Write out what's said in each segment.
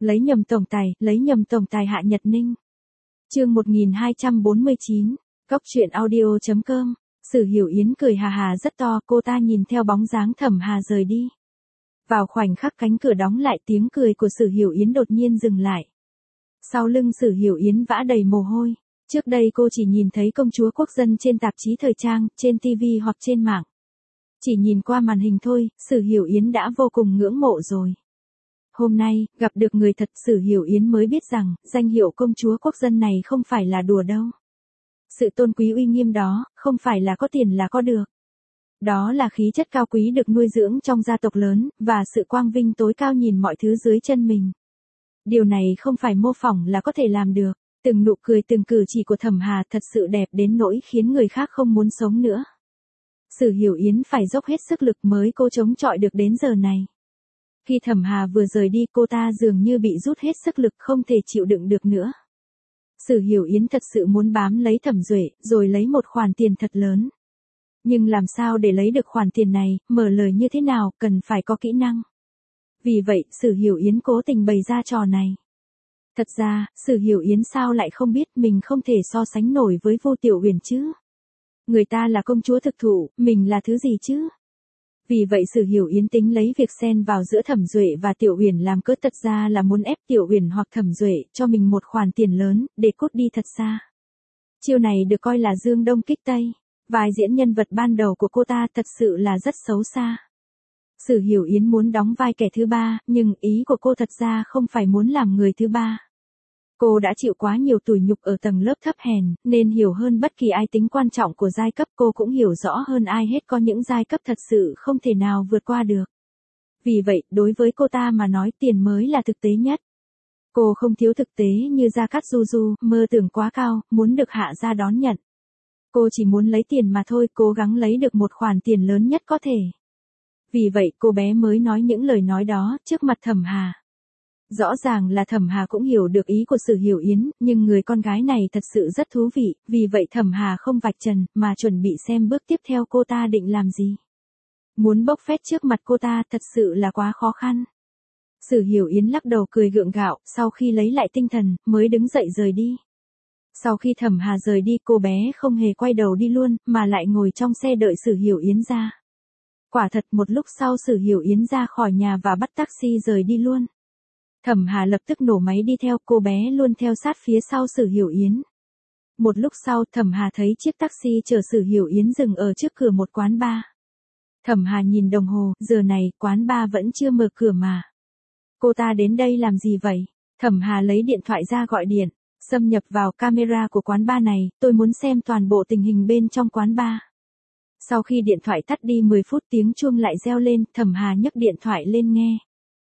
Lấy nhầm tổng tài Hạ Nhật Ninh. Chương 1249, coctruyện audio.com. Sử Hiểu Yến cười hà hà rất to, cô ta nhìn theo bóng dáng Thẩm Hà rời đi. Vào khoảnh khắc cánh cửa đóng lại, tiếng cười của Sử Hiểu Yến đột nhiên dừng lại. Sau lưng Sử Hiểu Yến vã đầy mồ hôi. Trước đây cô chỉ nhìn thấy công chúa quốc dân trên tạp chí thời trang, trên TV hoặc trên mạng. Chỉ nhìn qua màn hình thôi, Sử Hiểu Yến đã vô cùng ngưỡng mộ rồi. Hôm nay, gặp được người thật, Sử Hiểu Yến mới biết rằng, danh hiệu công chúa quốc dân này không phải là đùa đâu. Sự tôn quý uy nghiêm đó, không phải là có tiền là có được. Đó là khí chất cao quý được nuôi dưỡng trong gia tộc lớn, và sự quang vinh tối cao nhìn mọi thứ dưới chân mình. Điều này không phải mô phỏng là có thể làm được. Từng nụ cười từng cử chỉ của Thẩm Hà thật sự đẹp đến nỗi khiến người khác không muốn sống nữa. Sử Hiểu Yến phải dốc hết sức lực mới cô chống chọi được đến giờ này. Khi Thẩm Hà vừa rời đi, cô ta dường như bị rút hết sức lực, không thể chịu đựng được nữa. Sử Hiểu Yến thật sự muốn bám lấy Thẩm Duệ, rồi lấy một khoản tiền thật lớn. Nhưng làm sao để lấy được khoản tiền này, mở lời như thế nào, cần phải có kỹ năng. Vì vậy, Sử Hiểu Yến cố tình bày ra trò này. Thật ra, Sử Hiểu Yến sao lại không biết mình không thể so sánh nổi với Vô Tiểu Uyển chứ? Người ta là công chúa thực thụ, mình là thứ gì chứ? Vì vậy Sử Hiểu Yến tính lấy việc xen vào giữa Thẩm Duệ và Tiểu Uyển làm cớ, thật ra là muốn ép Tiểu Uyển hoặc Thẩm Duệ cho mình một khoản tiền lớn, để cút đi thật xa. Chiêu này được coi là dương đông kích tây. Vai diễn nhân vật ban đầu của cô ta thật sự là rất xấu xa. Sử Hiểu Yến muốn đóng vai kẻ thứ ba, nhưng ý của cô thật ra không phải muốn làm người thứ ba. Cô đã chịu quá nhiều tủi nhục ở tầng lớp thấp hèn, nên hiểu hơn bất kỳ ai tính quan trọng của giai cấp. Cô cũng hiểu rõ hơn ai hết có những giai cấp thật sự không thể nào vượt qua được. Vì vậy, đối với cô ta mà nói, tiền mới là thực tế nhất. Cô không thiếu thực tế như Gia Cát Du Du, mơ tưởng quá cao, muốn được Hạ gia đón nhận. Cô chỉ muốn lấy tiền mà thôi, cố gắng lấy được một khoản tiền lớn nhất có thể. Vì vậy cô bé mới nói những lời nói đó trước mặt Thẩm Hà. Rõ ràng là Thẩm Hà cũng hiểu được ý của Sử Hiểu Yến, nhưng người con gái này thật sự rất thú vị, vì vậy Thẩm Hà không vạch trần, mà chuẩn bị xem bước tiếp theo cô ta định làm gì. Muốn bốc phét trước mặt cô ta thật sự là quá khó khăn. Sử Hiểu Yến lắc đầu cười gượng gạo, sau khi lấy lại tinh thần, mới đứng dậy rời đi. Sau khi Thẩm Hà rời đi, cô bé không hề quay đầu đi luôn, mà lại ngồi trong xe đợi Sử Hiểu Yến ra. Quả thật một lúc sau Sử Hiểu Yến ra khỏi nhà và bắt taxi rời đi luôn. Thẩm Hà lập tức nổ máy đi theo, cô bé luôn theo sát phía sau Sử Hiểu Yến. Một lúc sau Thẩm Hà thấy chiếc taxi chở Sử Hiểu Yến dừng ở trước cửa một quán bar. Thẩm Hà nhìn đồng hồ, giờ này quán bar vẫn chưa mở cửa mà. Cô ta đến đây làm gì vậy? Thẩm Hà lấy điện thoại ra gọi điện. Xâm nhập vào camera của quán bar này, tôi muốn xem toàn bộ tình hình bên trong quán bar. Sau khi điện thoại tắt đi 10 phút, tiếng chuông lại reo lên, Thẩm Hà nhấc điện thoại lên nghe.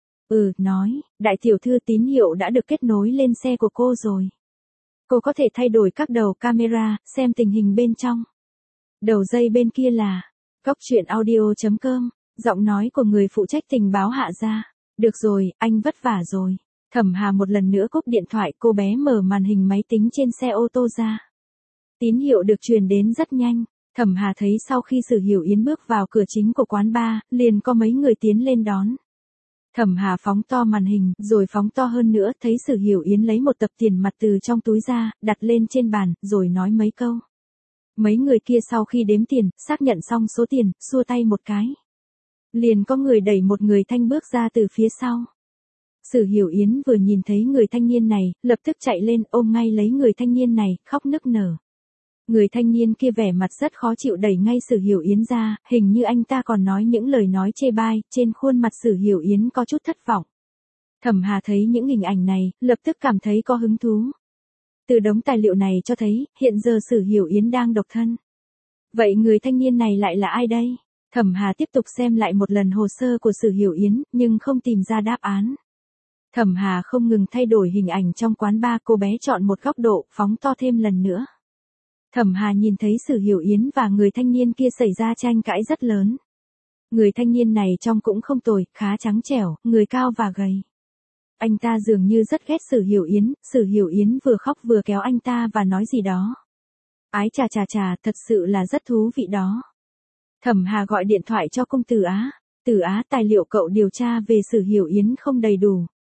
Nói, đại tiểu thư, tín hiệu đã được kết nối lên xe của cô rồi. Cô có thể thay đổi các đầu camera, xem tình hình bên trong. Đầu dây bên kia là coctruyện audio.com, giọng nói của người phụ trách tình báo Hạ gia. Được rồi, anh vất vả rồi. Thẩm Hà một lần nữa cúp điện thoại, cô bé mở màn hình máy tính trên xe ô tô ra. Tín hiệu được truyền đến rất nhanh. Thẩm Hà thấy sau khi Sử Hiểu Yến bước vào cửa chính của quán bar, liền có mấy người tiến lên đón. Thẩm Hà phóng to màn hình, rồi phóng to hơn nữa, thấy Sử Hiểu Yến lấy một tập tiền mặt từ trong túi ra, đặt lên trên bàn, rồi nói mấy câu. Mấy người kia sau khi đếm tiền, xác nhận xong số tiền, xua tay một cái. Liền có người đẩy một người thanh bước ra từ phía sau. Sử Hiểu Yến vừa nhìn thấy người thanh niên này, lập tức chạy lên ôm ngay lấy người thanh niên này, khóc nức nở. Người thanh niên kia vẻ mặt rất khó chịu đẩy ngay Sử Hiểu Yến ra, hình như anh ta còn nói những lời nói chê bai, trên khuôn mặt Sử Hiểu Yến có chút thất vọng. Thẩm Hà thấy những hình ảnh này, lập tức cảm thấy có hứng thú. Từ đống tài liệu này cho thấy, hiện giờ Sử Hiểu Yến đang độc thân. Vậy người thanh niên này lại là ai đây? Thẩm Hà tiếp tục xem lại một lần hồ sơ của Sử Hiểu Yến, nhưng không tìm ra đáp án. Thẩm Hà không ngừng thay đổi hình ảnh trong quán bar, cô bé chọn một góc độ, phóng to thêm lần nữa. Thẩm Hà nhìn thấy Sử Hiểu Yến và người thanh niên kia xảy ra tranh cãi rất lớn. Người thanh niên này trông cũng không tồi, khá trắng trẻo, người cao và gầy. Anh ta dường như rất ghét Sử Hiểu Yến vừa khóc vừa kéo anh ta và nói gì đó. Ái chà chà chà, thật sự là rất thú vị đó. Thẩm Hà gọi điện thoại cho cung Từ Á. Từ Á, tài liệu cậu điều tra về Sử Hiểu Yến không đầy đủ.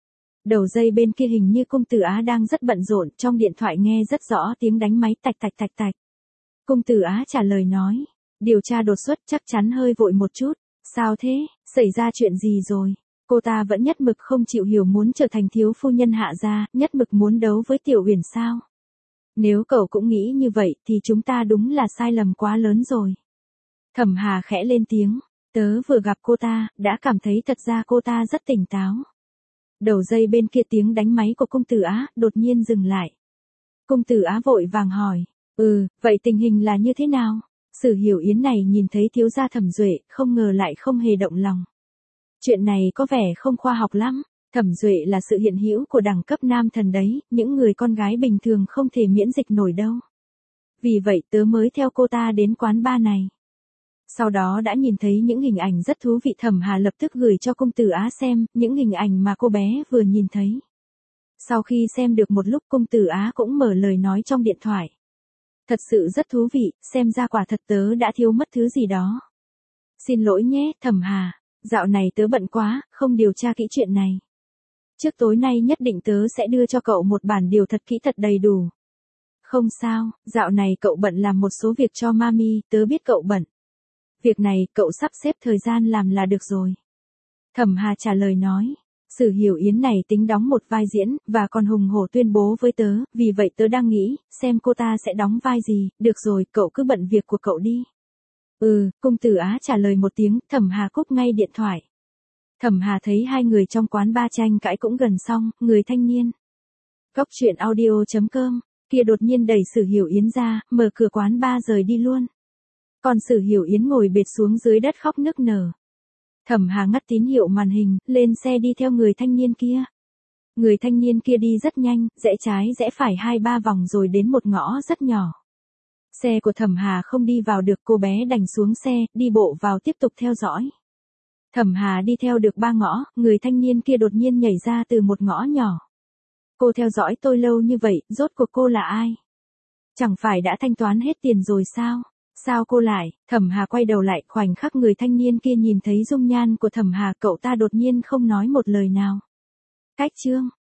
Đầu dây bên kia hình như Cung Tử Á đang rất bận rộn, trong điện thoại nghe rất rõ tiếng đánh máy tạch tạch tạch tạch. Cung Tử Á trả lời nói, điều tra đột xuất chắc chắn hơi vội một chút. Sao thế, xảy ra chuyện gì rồi? Cô ta vẫn nhất mực không chịu hiểu muốn trở thành thiếu phu nhân Hạ gia, nhất mực muốn đấu với Tiểu Uyển sao? Nếu cậu cũng nghĩ như vậy thì chúng ta đúng là sai lầm quá lớn rồi. Thẩm Hà khẽ lên tiếng, tớ vừa gặp cô ta, đã cảm thấy thật ra cô ta rất tỉnh táo. Đầu dây bên kia tiếng đánh máy của Cung Tử Á đột nhiên dừng lại. Cung Tử Á vội vàng hỏi, vậy tình hình là như thế nào? Sử Hiểu Yến này nhìn thấy thiếu gia Thẩm Duệ, không ngờ lại không hề động lòng. Chuyện này có vẻ không khoa học lắm. Thẩm Duệ là sự hiện hữu của đẳng cấp nam thần đấy, những người con gái bình thường không thể miễn dịch nổi đâu. Vì vậy tớ mới theo cô ta đến quán bar này. Sau đó đã nhìn thấy những hình ảnh rất thú vị. Thẩm Hà lập tức gửi cho Cung Tử Á xem, những hình ảnh mà cô bé vừa nhìn thấy. Sau khi xem được một lúc Cung Tử Á cũng mở lời nói trong điện thoại. Thật sự rất thú vị, xem ra quả thật tớ đã thiếu mất thứ gì đó. Xin lỗi nhé, Thẩm Hà, dạo này tớ bận quá, không điều tra kỹ chuyện này. Trước tối nay nhất định tớ sẽ đưa cho cậu một bản điều thật kỹ thật đầy đủ. Không sao, dạo này cậu bận làm một số việc cho mami, tớ biết cậu bận. Việc này cậu sắp xếp thời gian làm là được rồi. Thẩm Hà trả lời nói. Sử Hiểu Yến này tính đóng một vai diễn, và còn hùng hổ tuyên bố với tớ, vì vậy tớ đang nghĩ, xem cô ta sẽ đóng vai gì, được rồi, cậu cứ bận việc của cậu đi. Cung Tử Á trả lời một tiếng, Thẩm Hà cúp ngay điện thoại. Thẩm Hà thấy hai người trong quán ba tranh cãi cũng gần xong, người thanh niên. Góc truyện audio.com, kia đột nhiên đẩy Sử Hiểu Yến ra, mở cửa quán ba rời đi luôn. Còn Sử Hiểu Yến ngồi bệt xuống dưới đất khóc nức nở. Thẩm Hà ngắt tín hiệu màn hình, lên xe đi theo người thanh niên kia. Người thanh niên kia đi rất nhanh, rẽ trái rẽ phải 2-3 vòng rồi đến một ngõ rất nhỏ. Xe của Thẩm Hà không đi vào được, cô bé đành xuống xe, đi bộ vào tiếp tục theo dõi. Thẩm Hà đi theo được 3 ngõ, người thanh niên kia đột nhiên nhảy ra từ một ngõ nhỏ. Cô theo dõi tôi lâu như vậy, rốt cuộc cô là ai? Chẳng phải đã thanh toán hết tiền rồi sao? Sao cô lại? Thẩm Hà quay đầu lại, khoảnh khắc người thanh niên kia nhìn thấy dung nhan của Thẩm Hà, cậu ta đột nhiên không nói một lời nào. Cách chương